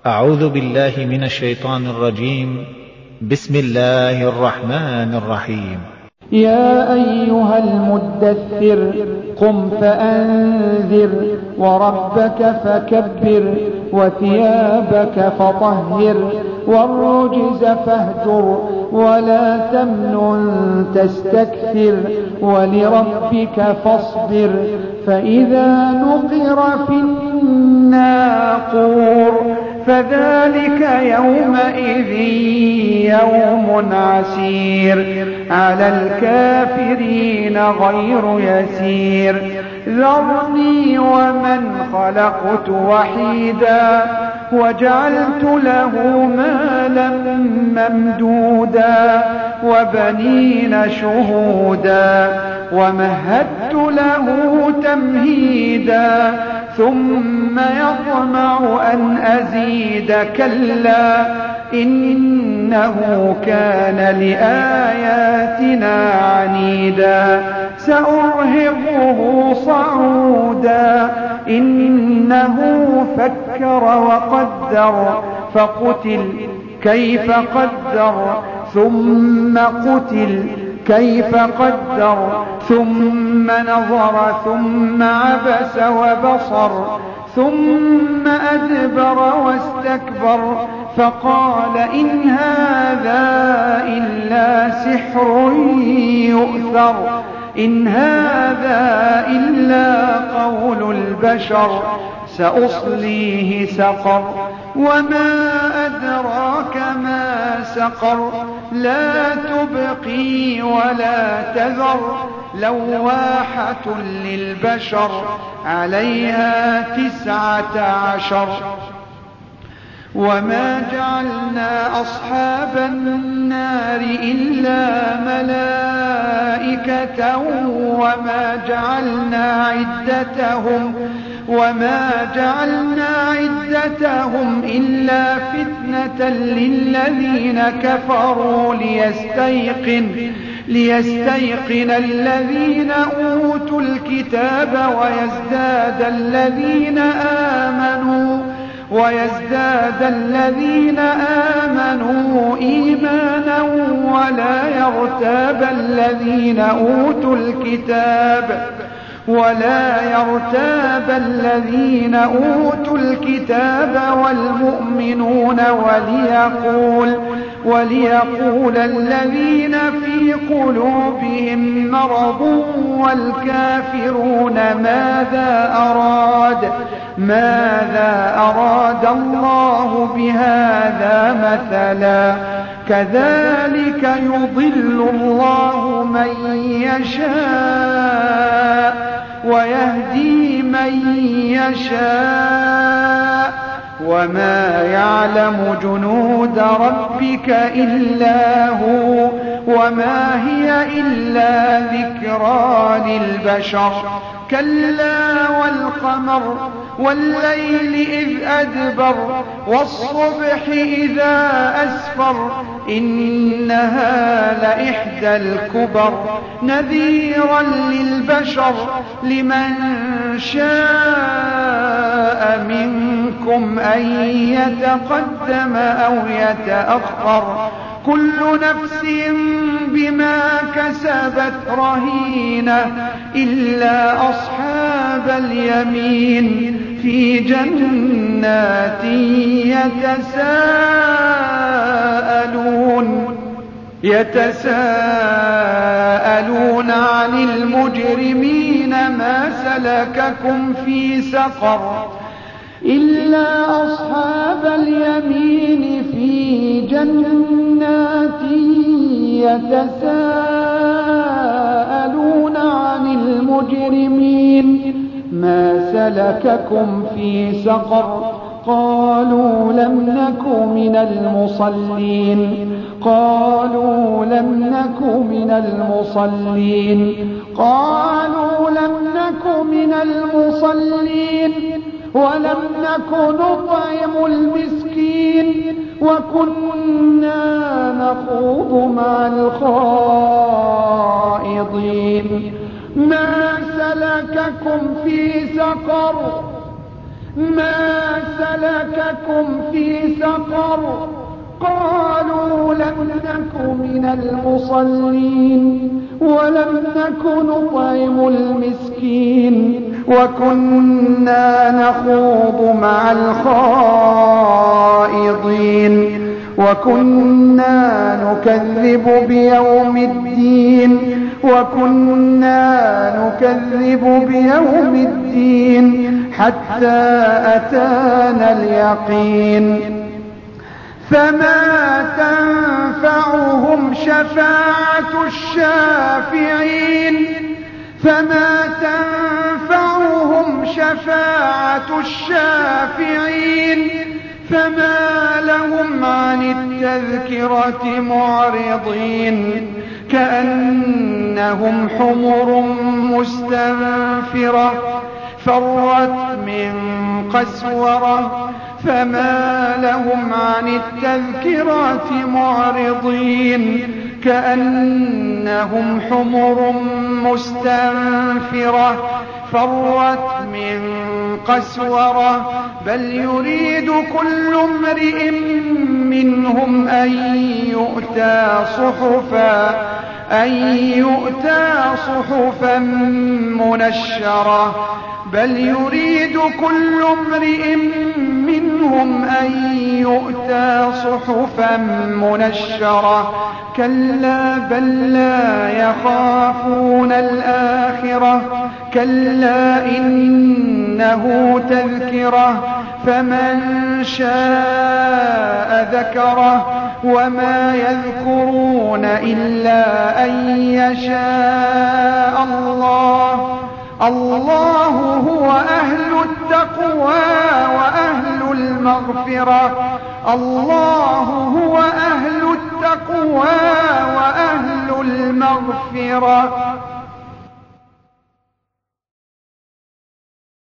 أعوذ بالله من الشيطان الرجيم. بسم الله الرحمن الرحيم. يا أيها المدثر قم فأنذر وربك فكبر وثيابك فطهر والرجز فاهجر ولا تمنن تستكثر ولربك فاصبر فإذا نقر في الناقور فذلك يومئذ يوم عسير على الكافرين غير يسير ذرني ومن خلقت وحيدا وجعلت له مالا ممدودا وبنين شهودا ومهدت له تمهيدا ثم يطمع أن أزيد كلا إنه كان لآياتنا عنيدا سأرهقه صعودا إنه فكر وقدر فقتل كيف قدر ثم قتل كيف قدر ثم نظر ثم عبس وبصر ثم أدبر واستكبر فقال إن هذا إلا سحر يؤثر إن هذا إلا قول البشر سأصليه سقر وما أدراك ما سقر لا تبقي ولا تذر لواحة للبشر عليها 19 وما جعلنا أصحاب النار إلا ملائكة وما جعلنا عدتهم إلا فتنة للذين كفروا ليستيقن الذين أوتوا الكتاب ويزداد الذين آمنوا إيمانا ولا يرتاب الذين أوتوا الكتاب والمؤمنون وليقول الذين في قلوبهم مرض والكافرون ماذا أراد الله بهذا مثلا كذلك يضل الله من يشاء ويهدي من يشاء وما يعلم جنود ربك إلا هو وما هي إلا ذكرى للبشر كلا والقمر والليل إذ أدبر والصبح إذا أسفر إنها لإحدى الكبر نذيرا للبشر لمن شاء منكم أن يتقدم أو يتأخر كل نفس بما كسبت رهينة إلا أصحاب اليمين في جنات يتساءلون عن المجرمين ما سلككم في سقر إلا أصحاب اليمين في جنات يتساءلون عن المجرمين ما سلككم في سقر قالوا لم نك من المصلين قالوا لم نك من المصلين ولم نك نطعم المسكين وكنا نخوض مع الخائضين ما سلككم في سقر سقر قالوا لم نك من المصلين ولم نك نطعم المسكين وكنا نخوض مع الخائضين وكنا نكذب بيوم الدين حتى أتانا اليقين فما تنفعهم شفاعة الشافعين فما لهم عن التذكرة معرضين كأنهم حمر مستنفرة فرت من قسورة فما لهم عن التذكرة معرضين كأنهم حمر مستنفرة فرت من قسورة بل يريد كل امرئ منهم أن يؤتى صحفا منشرة كلا بل لا يخافون الآخرة كلا إنه تذكرة فمن شاء ذكره وما يذكرون إلا أن يشاء الله هو أهل التقوى وأهل المغفرة